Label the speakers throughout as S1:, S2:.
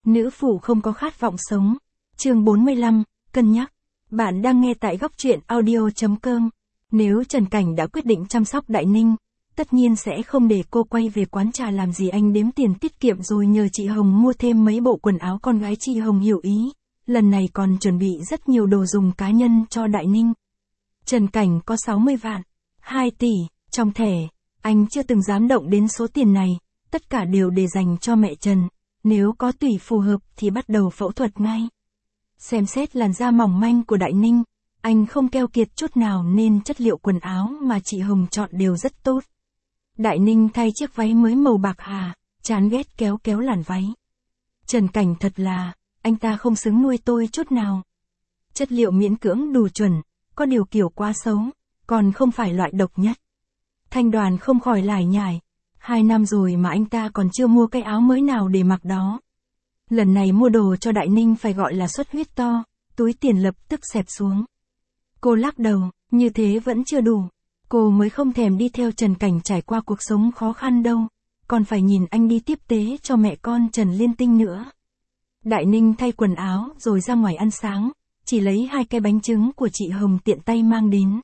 S1: Nữ phụ không có khát vọng sống. Chương 45, cân nhắc. Bạn đang nghe tại góc truyện audio.com. Nếu Trần Cảnh đã quyết định chăm sóc Đại Ninh, tất nhiên sẽ không để cô quay về quán trà làm gì. Anh đếm tiền tiết kiệm rồi nhờ chị Hồng mua thêm mấy bộ quần áo. Con gái chị Hồng hiểu ý, lần này còn chuẩn bị rất nhiều đồ dùng cá nhân cho Đại Ninh. Trần Cảnh có 60 vạn, 2 tỷ, trong thẻ. Anh chưa từng dám động đến số tiền này, tất cả đều để dành cho mẹ Trần. Nếu có tủy phù hợp thì bắt đầu phẫu thuật ngay. Xem xét làn da mỏng manh của Đại Ninh, anh không keo kiệt chút nào nên chất liệu quần áo mà chị Hồng chọn đều rất tốt. Đại Ninh thay chiếc váy mới màu bạc hà, chán ghét kéo kéo làn váy. Trần Cảnh thật là, anh ta không xứng nuôi tôi chút nào. Chất liệu miễn cưỡng đủ chuẩn, có điều kiểu quá xấu, còn không phải loại độc nhất. Thanh Đoàn không khỏi lải nhải, 2 năm rồi mà anh ta còn chưa mua cái áo mới nào để mặc đó. Lần này mua đồ cho Đại Ninh phải gọi là xuất huyết to, túi tiền lập tức xẹp xuống. Cô lắc đầu, như thế vẫn chưa đủ. Cô mới không thèm đi theo Trần Cảnh trải qua cuộc sống khó khăn đâu, còn phải nhìn anh đi tiếp tế cho mẹ con Trần Liên Tinh nữa. Đại Ninh thay quần áo rồi ra ngoài ăn sáng, chỉ lấy 2 cái bánh trứng của chị Hồng tiện tay mang đến.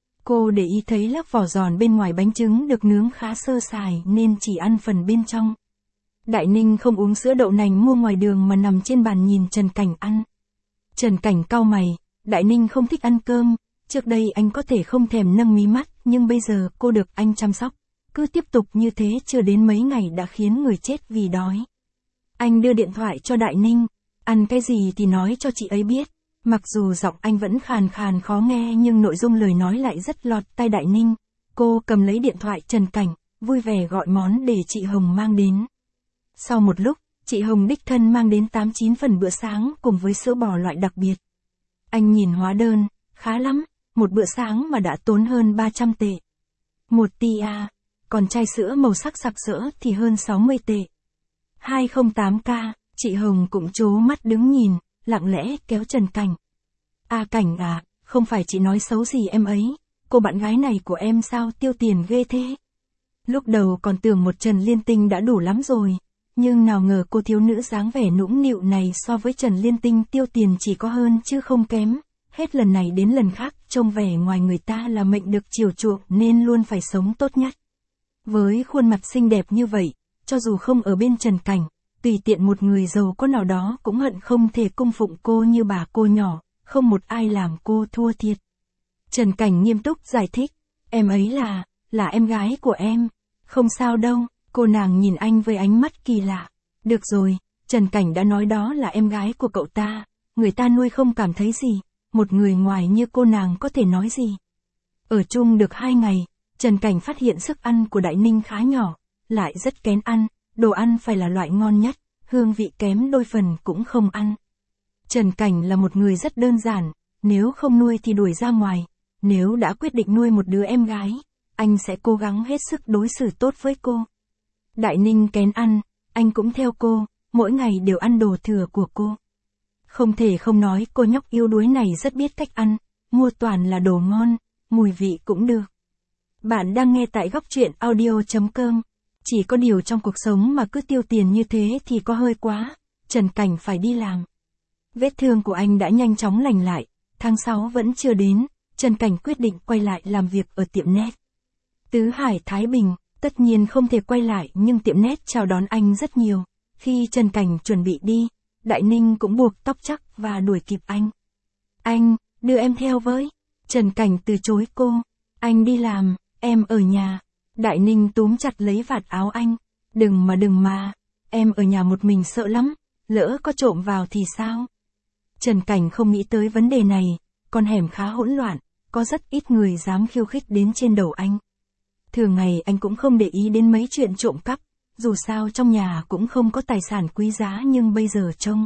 S1: Cô để ý thấy lớp vỏ giòn bên ngoài bánh trứng được nướng khá sơ sài nên chỉ ăn phần bên trong. Đại Ninh không uống sữa đậu nành mua ngoài đường mà nằm trên bàn nhìn Trần Cảnh ăn. Trần Cảnh cau mày, Đại Ninh không thích ăn cơm, trước đây anh có thể không thèm nâng mí mắt, nhưng bây giờ cô được anh chăm sóc. Cứ tiếp tục như thế chưa đến mấy ngày đã khiến người chết vì đói. Anh đưa điện thoại cho Đại Ninh, ăn cái gì thì nói cho chị ấy biết. Mặc dù giọng anh vẫn khàn khàn khó nghe nhưng nội dung lời nói lại rất lọt tai Đại Ninh. Cô cầm lấy điện thoại Trần Cảnh, vui vẻ gọi món để chị Hồng mang đến. Sau một lúc, chị Hồng đích thân mang đến 8-9 phần bữa sáng cùng với sữa bò loại đặc biệt. Anh nhìn hóa đơn, khá lắm, một bữa sáng mà đã tốn hơn 300 tệ. 1 tỷ à, còn chai sữa màu sắc sặc sỡ thì hơn 60 tệ. 208k, chị Hồng cũng trố mắt đứng nhìn, lặng lẽ kéo Trần Cảnh. À Cảnh à, không phải chị nói xấu gì em ấy, cô bạn gái này của em sao tiêu tiền ghê thế. Lúc đầu còn tưởng một Trần Liên Tinh đã đủ lắm rồi, nhưng nào ngờ cô thiếu nữ dáng vẻ nũng nịu này so với Trần Liên Tinh tiêu tiền chỉ có hơn chứ không kém. Hết lần này đến lần khác trông vẻ ngoài người ta là mệnh được chiều chuộng nên luôn phải sống tốt nhất. Với khuôn mặt xinh đẹp như vậy, cho dù không ở bên Trần Cảnh, tùy tiện một người giàu có nào đó cũng hận không thể cung phụng cô như bà cô nhỏ, không một ai làm cô thua thiệt. Trần Cảnh nghiêm túc giải thích, em ấy là em gái của em. Không sao đâu, cô nàng nhìn anh với ánh mắt kỳ lạ. Được rồi, Trần Cảnh đã nói đó là em gái của cậu ta, người ta nuôi không cảm thấy gì, một người ngoài như cô nàng có thể nói gì. Ở chung được 2 ngày, Trần Cảnh phát hiện sức ăn của Đại Ninh khá nhỏ, lại rất kén ăn, đồ ăn phải là loại ngon nhất, hương vị kém đôi phần cũng không ăn. Trần Cảnh là một người rất đơn giản, nếu không nuôi thì đuổi ra ngoài, nếu đã quyết định nuôi một đứa em gái, anh sẽ cố gắng hết sức đối xử tốt với cô. Đại Ninh kén ăn, anh cũng theo cô, mỗi ngày đều ăn đồ thừa của cô. Không thể không nói cô nhóc yếu đuối này rất biết cách ăn, mua toàn là đồ ngon, mùi vị cũng được. Bạn đang nghe tại góc truyện audio.com. Chỉ có điều trong cuộc sống mà cứ tiêu tiền như thế thì có hơi quá, Trần Cảnh phải đi làm. Vết thương của anh đã nhanh chóng lành lại, tháng 6 vẫn chưa đến, Trần Cảnh quyết định quay lại làm việc ở tiệm net. Tứ Hải Thái Bình, tất nhiên không thể quay lại nhưng tiệm net chào đón anh rất nhiều. Khi Trần Cảnh chuẩn bị đi, Đại Ninh cũng buộc tóc chắc và đuổi kịp anh. Anh, đưa em theo với. Trần Cảnh từ chối cô. Anh đi làm, em ở nhà. Đại Ninh túm chặt lấy vạt áo anh. Đừng mà, em ở nhà một mình sợ lắm, lỡ có trộm vào thì sao? Trần Cảnh không nghĩ tới vấn đề này, con hẻm khá hỗn loạn, có rất ít người dám khiêu khích đến trên đầu anh. Thường ngày anh cũng không để ý đến mấy chuyện trộm cắp, dù sao trong nhà cũng không có tài sản quý giá nhưng bây giờ trông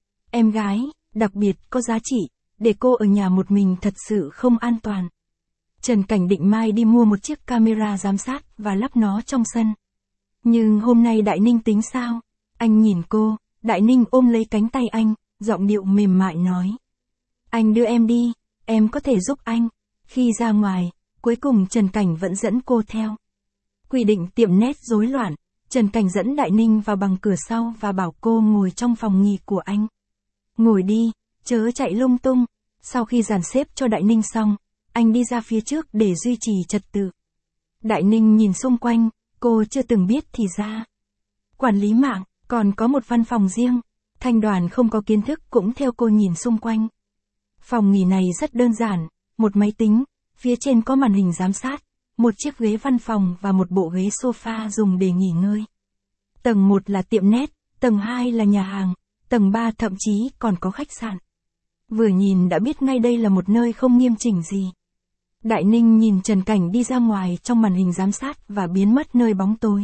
S1: em gái, đặc biệt có giá trị, để cô ở nhà một mình thật sự không an toàn. Trần Cảnh định mai đi mua một chiếc camera giám sát và lắp nó trong sân. Nhưng hôm nay Đại Ninh tính sao? Anh nhìn cô, Đại Ninh ôm lấy cánh tay anh, giọng điệu mềm mại nói. Anh đưa em đi, em có thể giúp anh. Khi ra ngoài, cuối cùng Trần Cảnh vẫn dẫn cô theo. Quy định tiệm net rối loạn, Trần Cảnh dẫn Đại Ninh vào bằng cửa sau và bảo cô ngồi trong phòng nghỉ của anh. Ngồi đi, chớ chạy lung tung. Sau khi dàn xếp cho Đại Ninh xong, anh đi ra phía trước để duy trì trật tự. Đại Ninh nhìn xung quanh, cô chưa từng biết thì ra. Quản lý mạng, còn có một văn phòng riêng. Thanh Đoàn không có kiến thức cũng theo cô nhìn xung quanh. Phòng nghỉ này rất đơn giản, một máy tính, phía trên có màn hình giám sát, một chiếc ghế văn phòng và một bộ ghế sofa dùng để nghỉ ngơi. Tầng 1 là tiệm net, tầng 2 là nhà hàng, tầng 3 thậm chí còn có khách sạn. Vừa nhìn đã biết ngay đây là một nơi không nghiêm chỉnh gì. Đại Ninh nhìn Trần Cảnh đi ra ngoài trong màn hình giám sát và biến mất nơi bóng tối.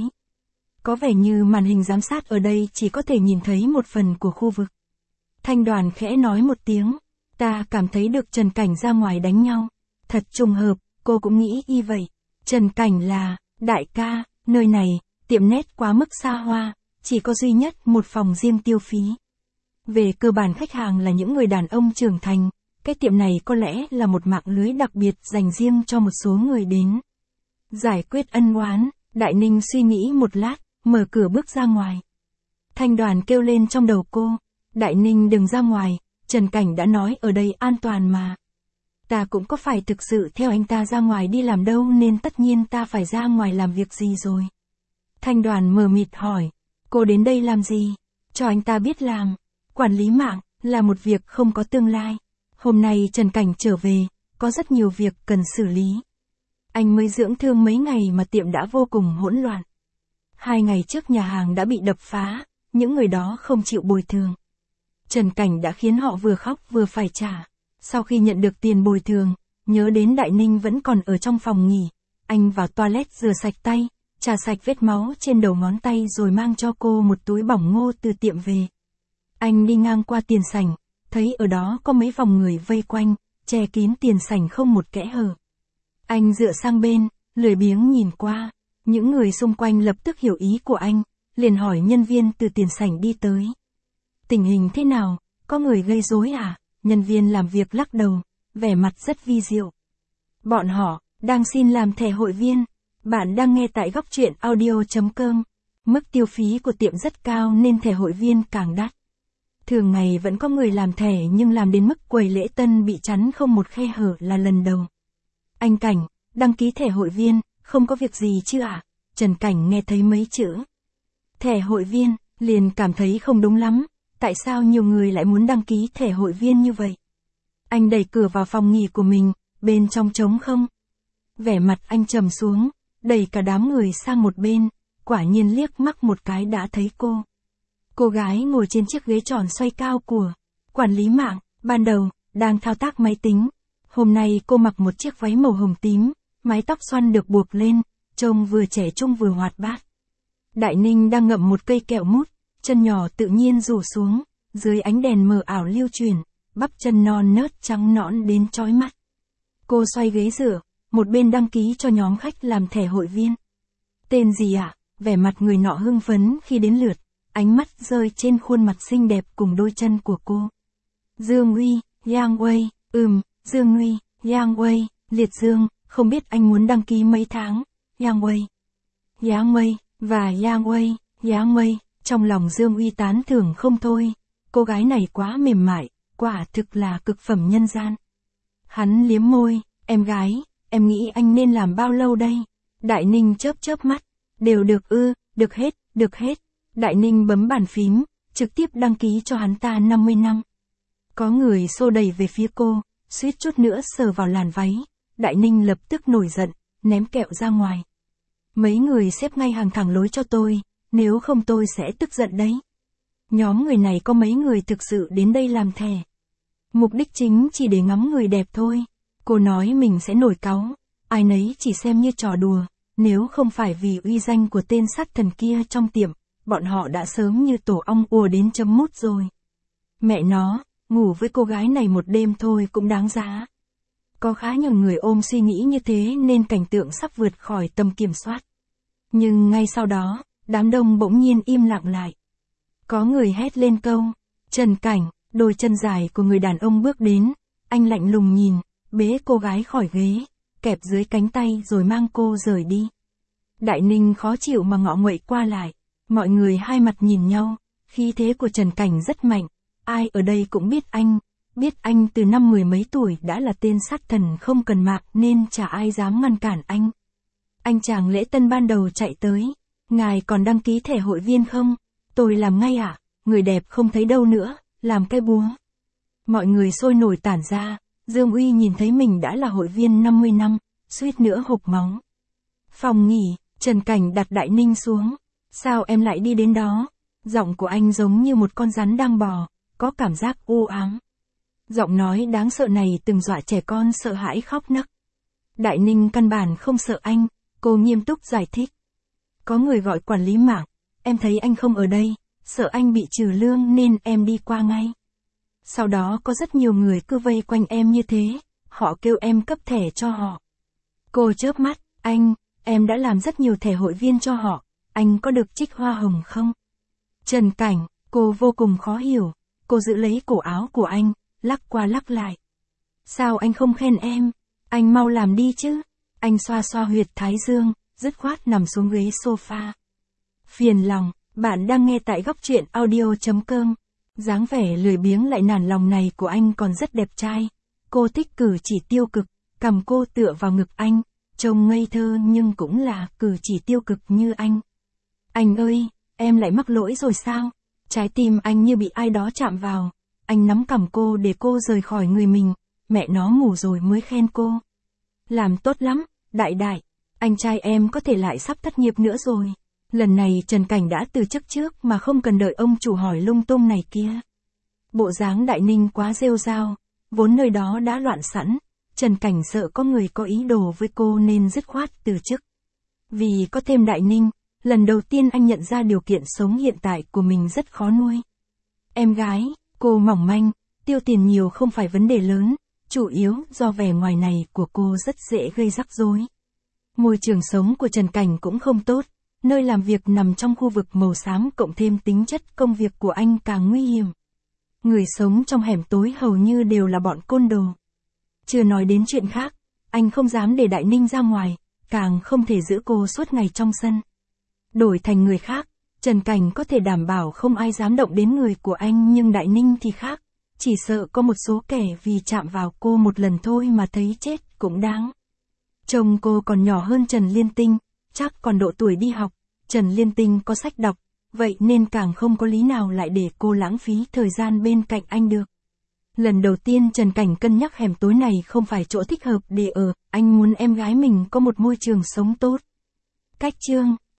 S1: Có vẻ như màn hình giám sát ở đây chỉ có thể nhìn thấy một phần của khu vực. Thanh Đoàn khẽ nói một tiếng, ta cảm thấy được Trần Cảnh ra ngoài đánh nhau. Thật trùng hợp, cô cũng nghĩ y vậy. Trần Cảnh là, đại ca, nơi này, tiệm net quá mức xa hoa, chỉ có duy nhất một phòng riêng tiêu phí. Về cơ bản khách hàng là những người đàn ông trưởng thành, cái tiệm này có lẽ là một mạng lưới đặc biệt dành riêng cho một số người đến. Giải quyết ân oán, Đại Ninh suy nghĩ một lát, mở cửa bước ra ngoài. Thanh Đoàn kêu lên trong đầu cô, Đại Ninh đừng ra ngoài, Trần Cảnh đã nói ở đây an toàn mà. Ta cũng có phải thực sự theo anh ta ra ngoài đi làm đâu nên tất nhiên ta phải ra ngoài làm việc gì rồi. Thanh Đoàn mờ mịt hỏi, cô đến đây làm gì? Cho anh ta biết làm. Quản lý mạng, là một việc không có tương lai. Hôm nay Trần Cảnh trở về, có rất nhiều việc cần xử lý. Anh mới dưỡng thương mấy ngày mà tiệm đã vô cùng hỗn loạn. 2 ngày trước nhà hàng đã bị đập phá, những người đó không chịu bồi thường. Trần Cảnh đã khiến họ vừa khóc vừa phải trả. Sau khi nhận được tiền bồi thường, nhớ đến Đại Ninh vẫn còn ở trong phòng nghỉ, anh vào toilet rửa sạch tay, chà sạch vết máu trên đầu ngón tay rồi mang cho cô một túi bỏng ngô từ tiệm về. Anh đi ngang qua tiền sảnh, thấy ở đó có mấy vòng người vây quanh, che kín tiền sảnh không một kẽ hở. Anh dựa sang bên, lười biếng nhìn qua, những người xung quanh lập tức hiểu ý của anh, liền hỏi nhân viên từ tiền sảnh đi tới. Tình hình thế nào, có người gây rối à? Nhân viên làm việc lắc đầu, vẻ mặt rất vi diệu. Bọn họ, đang xin làm thẻ hội viên. Bạn đang nghe tại góc truyện audio.com. Mức tiêu phí của tiệm rất cao nên thẻ hội viên càng đắt. Thường ngày vẫn có người làm thẻ nhưng làm đến mức quầy lễ tân bị chắn không một khe hở là lần đầu. Anh Cảnh, đăng ký thẻ hội viên, không có việc gì chứ ạ? Trần Cảnh nghe thấy mấy chữ thẻ hội viên, liền cảm thấy không đúng lắm. Tại sao nhiều người lại muốn đăng ký thẻ hội viên như vậy? Anh đẩy cửa vào phòng nghỉ của mình, bên trong trống không. Vẻ mặt anh trầm xuống, đẩy cả đám người sang một bên, quả nhiên liếc mắt một cái đã thấy cô. Cô gái ngồi trên chiếc ghế tròn xoay cao của quản lý mạng, ban đầu, đang thao tác máy tính. Hôm nay cô mặc một chiếc váy màu hồng tím, mái tóc xoăn được buộc lên, trông vừa trẻ trung vừa hoạt bát. Đại Ninh đang ngậm một cây kẹo mút, chân nhỏ tự nhiên rủ xuống, dưới ánh đèn mờ ảo lưu chuyển, bắp chân non nớt trắng nõn đến chói mắt. Cô xoay ghế dựa, một bên đăng ký cho nhóm khách làm thẻ hội viên. Tên gì ạ? Vẻ mặt người nọ hưng phấn khi đến lượt, ánh mắt rơi trên khuôn mặt xinh đẹp cùng đôi chân của cô. Dương Uy, Yang Wei, Dương Uy, Yang Wei, Liệt Dương, không biết anh muốn đăng ký mấy tháng? Yang Wei, và Yang Wei. Trong lòng Dương Uy tán thưởng không thôi, cô gái này quá mềm mại, quả thực là cực phẩm nhân gian. Hắn liếm môi, em gái, em nghĩ anh nên làm bao lâu đây? Đại Ninh chớp mắt, đều được ư, được hết. Đại Ninh bấm bàn phím, trực tiếp đăng ký cho hắn ta 50 năm. Có người xô đẩy về phía cô, suýt chút nữa sờ vào làn váy. Đại Ninh lập tức nổi giận, ném kẹo ra ngoài. Mấy người xếp ngay hàng thẳng lối cho tôi, nếu không tôi sẽ tức giận đấy. Nhóm người này có mấy người thực sự đến đây làm thẻ. Mục đích chính chỉ để ngắm người đẹp thôi. Cô nói mình sẽ nổi cáu, ai nấy chỉ xem như trò đùa, nếu không phải vì uy danh của tên sát thần kia trong tiệm, bọn họ đã sớm như tổ ong ùa đến chấm mút rồi. Mẹ nó, ngủ với cô gái này một đêm thôi cũng đáng giá. Có khá nhiều người ôm suy nghĩ như thế nên cảnh tượng sắp vượt khỏi tầm kiểm soát. Nhưng ngay sau đó, đám đông bỗng nhiên im lặng lại. Có người hét lên câu, Trần Cảnh, đôi chân dài của người đàn ông bước đến, anh lạnh lùng nhìn, bế cô gái khỏi ghế, kẹp dưới cánh tay rồi mang cô rời đi. Đại Ninh khó chịu mà ngọ nguậy qua lại, Mọi người hai mặt nhìn nhau, khí thế của Trần Cảnh rất mạnh, ai ở đây cũng biết anh từ năm mười mấy tuổi đã là tên sát thần không cần mạng nên chả ai dám ngăn cản anh. Anh chàng lễ tân ban đầu chạy tới, ngài còn đăng ký thẻ hội viên không? Tôi làm ngay ạ, người đẹp không thấy đâu nữa, làm cái búa. Mọi người sôi nổi tản ra, Dương Uy nhìn thấy mình đã là hội viên 50 năm, suýt nữa hộc máu. Phòng nghỉ, Trần Cảnh đặt Đại Ninh xuống. Sao em lại đi đến đó? Giọng của anh giống như một con rắn đang bò, có cảm giác u ám. Giọng nói đáng sợ này từng dọa trẻ con sợ hãi khóc nấc. Đại Ninh căn bản không sợ anh, cô nghiêm túc giải thích. Có người gọi quản lý mạng, em thấy anh không ở đây, sợ anh bị trừ lương nên em đi qua ngay. Sau đó có rất nhiều người cứ vây quanh em như thế, họ kêu em cấp thẻ cho họ. Cô chớp mắt, em đã làm rất nhiều thẻ hội viên cho họ, anh có được trích hoa hồng không? Trần Cảnh, cô vô cùng khó hiểu, cô giữ lấy cổ áo của anh, lắc qua lắc lại. Sao anh không khen em? Anh mau làm đi chứ. Anh xoa xoa huyệt thái dương, dứt khoát nằm xuống ghế sofa. Phiền lòng, bạn đang nghe tại góc truyện audio.com. Dáng vẻ lười biếng lại nản lòng này của anh còn rất đẹp trai. Cô thích cử chỉ tiêu cực, cầm cô tựa vào ngực anh, trông ngây thơ nhưng cũng là cử chỉ tiêu cực như anh. Anh ơi, em lại mắc lỗi rồi sao? Trái tim anh như bị ai đó chạm vào. Anh nắm cằm cô để cô rời khỏi người mình, mẹ nó ngủ rồi mới khen cô. Làm tốt lắm, đại, anh trai em có thể lại sắp thất nghiệp nữa rồi. Lần này Trần Cảnh đã từ chức trước mà không cần đợi ông chủ hỏi lung tung này kia. Bộ dáng Đại Ninh quá rêu rao, vốn nơi đó đã loạn sẵn, Trần Cảnh sợ có người có ý đồ với cô nên dứt khoát từ chức. Vì có thêm Đại Ninh, lần đầu tiên anh nhận ra điều kiện sống hiện tại của mình rất khó nuôi. Em gái, cô mỏng manh, tiêu tiền nhiều không phải vấn đề lớn, chủ yếu do vẻ ngoài này của cô rất dễ gây rắc rối. Môi trường sống của Trần Cảnh cũng không tốt, nơi làm việc nằm trong khu vực màu xám cộng thêm tính chất công việc của anh càng nguy hiểm. Người sống trong hẻm tối hầu như đều là bọn côn đồ. Chưa nói đến chuyện khác, anh không dám để Đại Ninh ra ngoài, càng không thể giữ cô suốt ngày trong sân. Đổi thành người khác, Trần Cảnh có thể đảm bảo không ai dám động đến người của anh nhưng Đại Ninh thì khác. Chỉ sợ có một số kẻ vì chạm vào cô một lần thôi mà thấy chết cũng đáng. Chồng cô còn nhỏ hơn Trần Liên Tinh, chắc còn độ tuổi đi học, Trần Liên Tinh có sách đọc, vậy nên càng không có lý nào lại để cô lãng phí thời gian bên cạnh anh được. Lần đầu tiên Trần Cảnh cân nhắc hẻm tối này không phải chỗ thích hợp để ở, anh muốn em gái mình có một môi trường sống tốt. Cách chương